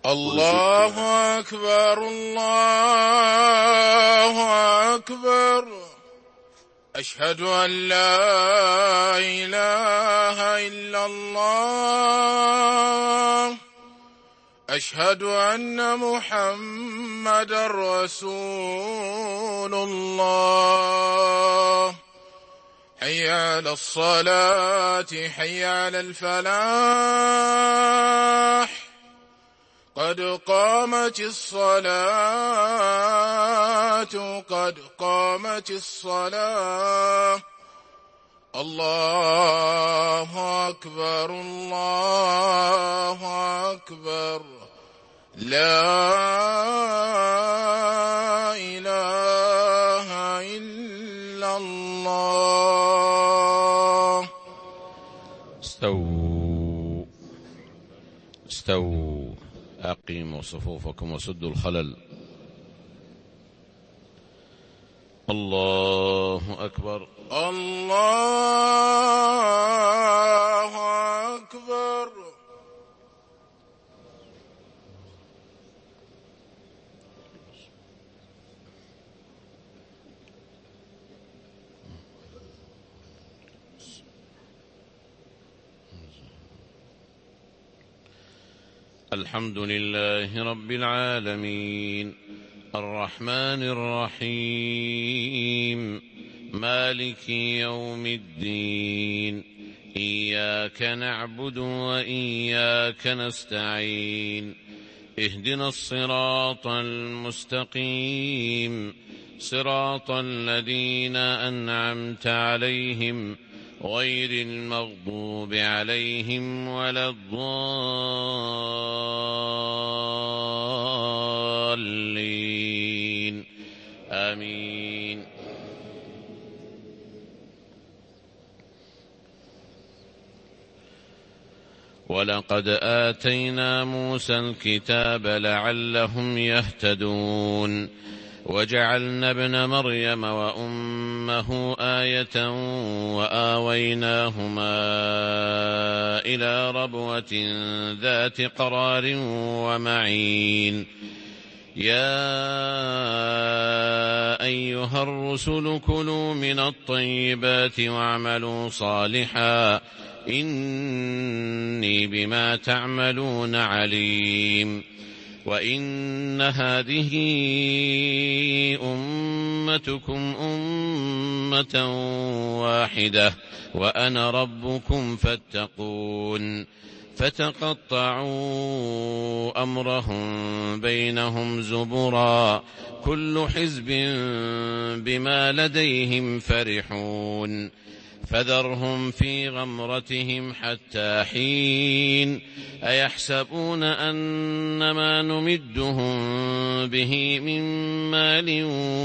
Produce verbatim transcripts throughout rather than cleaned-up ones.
الله أكبر الله أكبر. أشهد أن لا إله إلا الله. أشهد أن محمدًا رسول الله. حي على الصلاة حي على الفلاح. قد قامت الصلاة قد قامت الصلاة. الله أكبر الله أكبر. لا إله إلا الله. استووا استووا أقيموا صفوفكم وسدوا الخلل. الله أكبر الله أكبر. الحمد لله رب العالمين الرحمن الرحيم مالك يوم الدين. إياك نعبد وإياك نستعين. اهدنا الصراط المستقيم صراط الذين أنعمت عليهم غير المغضوب عليهم ولا الضالين. آمين. ولقد آتينا موسى الكتاب لعلهم يهتدون. وجعلنا ابن مريم وأمه آية وآويناهما إلى ربوة ذات قرار ومعين. يا أيها الرسل كلوا من الطيبات واعملوا صالحا إني بما تعملون عليم. وإن هذه أمتكم أمة واحدة وأنا ربكم فاتقون. فتقطعوا أمرهم بينهم زبرا كل حزب بما لديهم فرحون. فذرهم في غمرتهم حتى حين. أيحسبون أن ما نمدهم به من مال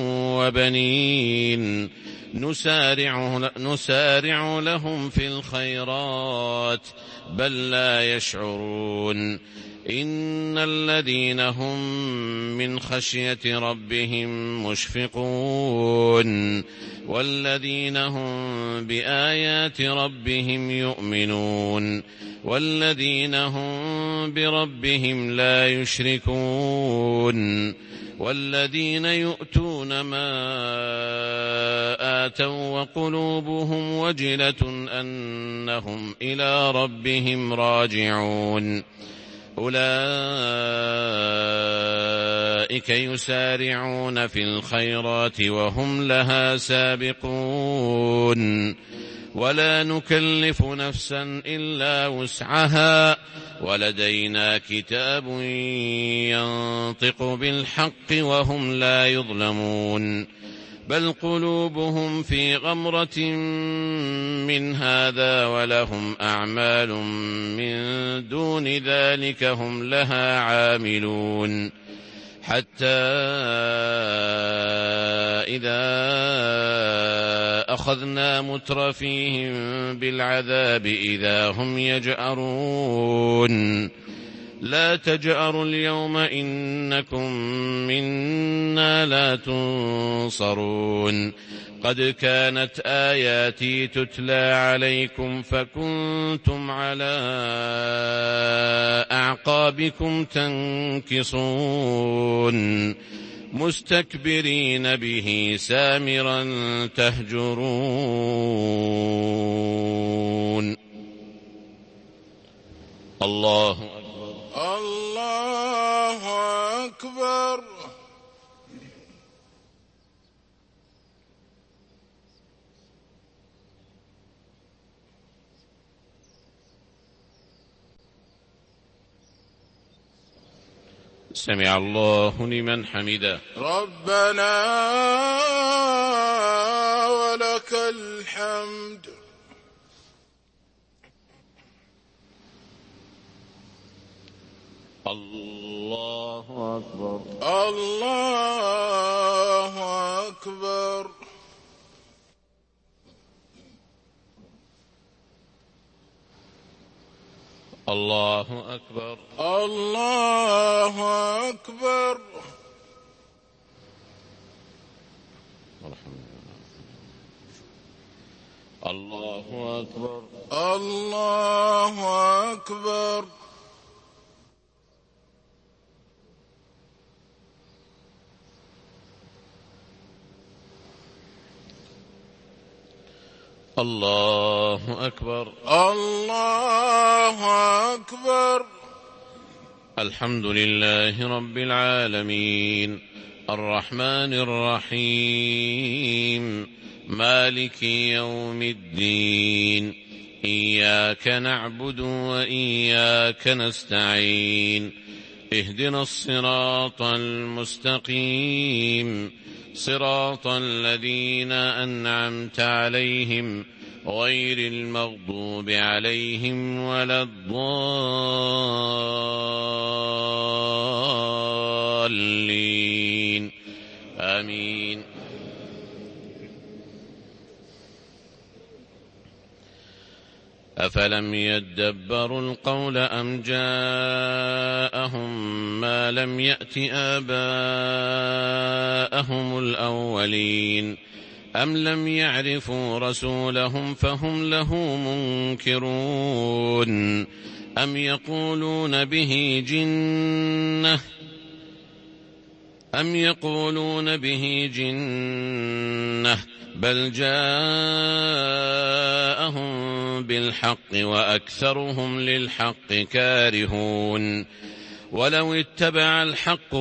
وبنين نسارع, نسارع لهم في الخيرات بل لا يشعرون. إن الذين هم من خشية ربهم مشفقون والذين هم بآيات ربهم يؤمنون والذين هم بربهم لا يشركون والذين يؤتون ما آتوا وقلوبهم وجلة أنهم إلى ربهم راجعون. أولئك يسارعون في الخيرات وهم لها سابقون. ولا نكلف نفسا إلا وسعها ولدينا كتاب ينطق بالحق وهم لا يظلمون. بل قلوبهم في غمرة من هذا ولهم أعمال من دون ذلك هم لها عاملون. حتى إذا أخذنا مترفيهم بالعذاب إذا هم يجأرون. لا تجأروا اليوم إنكم منا لا تنصرون. قد كانت آياتي تتلى عليكم فكنتم على أعقابكم تنكصون مستكبرين به سامرا تهجرون. الله أكبر. الله أكبر. سمع الله لمن حمده. ربنا ولك الحمد. الله أكبر. الله أكبر. الله أكبر. الله أكبر. الله أكبر. الله أكبر. الله أكبر. الله أكبر. الحمد لله رب العالمين الرحمن الرحيم مالك يوم الدين إياك نعبد وإياك نستعين اهدنا الصراط المستقيم صراط الذين أنعمت عليهم غير المغضوب عليهم ولا الضالين آمين. أفلم يدبروا القول أم جاءهم ما لم يأت آباءهم الأولين أم لم يعرفوا رسولهم فهم له منكرون أم يقولون به جنة أم يقولون به جنة بل جاءهم بالحق وأكثرهم للحق كارهون ولو اتبع الحق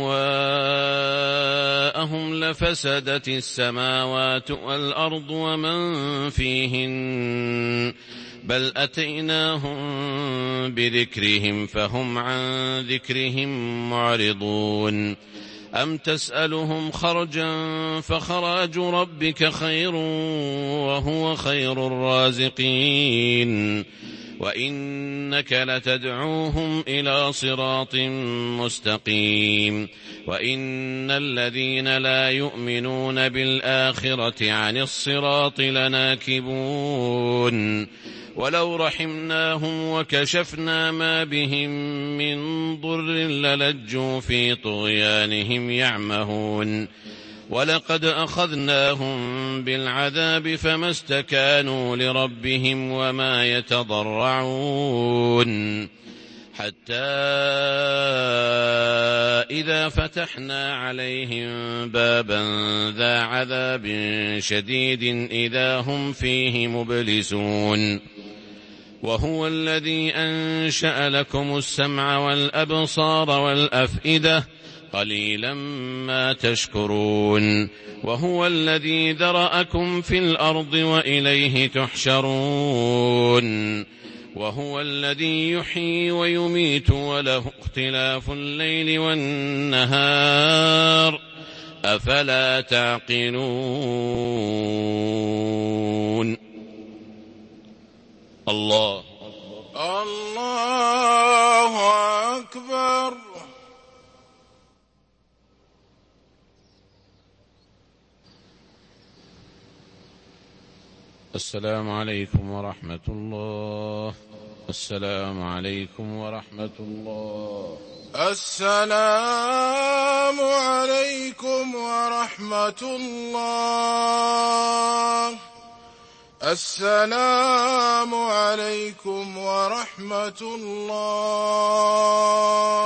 أهواءهم لفسدت السماوات والأرض ومن فيهن بل أتيناهم بذكرهم فهم عن ذكرهم معرضون أم تسألهم خرجا فخراج ربك خير وهو خير الرازقين وإنك لتدعوهم إلى صراط مستقيم وإن الذين لا يؤمنون بالآخرة عن الصراط لناكبون ولو رحمناهم وكشفنا ما بهم من ضر للجوا في طغيانهم يعمهون ولقد أخذناهم بالعذاب فما استكانوا لربهم وما يتضرعون حتى إذا فتحنا عليهم بابا ذا عذاب شديد إذا هم فيه مبلسون وهو الذي أنشأ لكم السمع والأبصار والأفئدة قليلا ما تشكرون وهو الذي ذرأكم في الأرض وإليه تحشرون وهو الذي يحيي ويميت وله اختلاف الليل والنهار أفلا تعقلون. الله الله أكبر. السلام عليكم ورحمة الله. السلام عليكم ورحمة الله. السلام عليكم ورحمة الله. السلام عليكم ورحمة الله.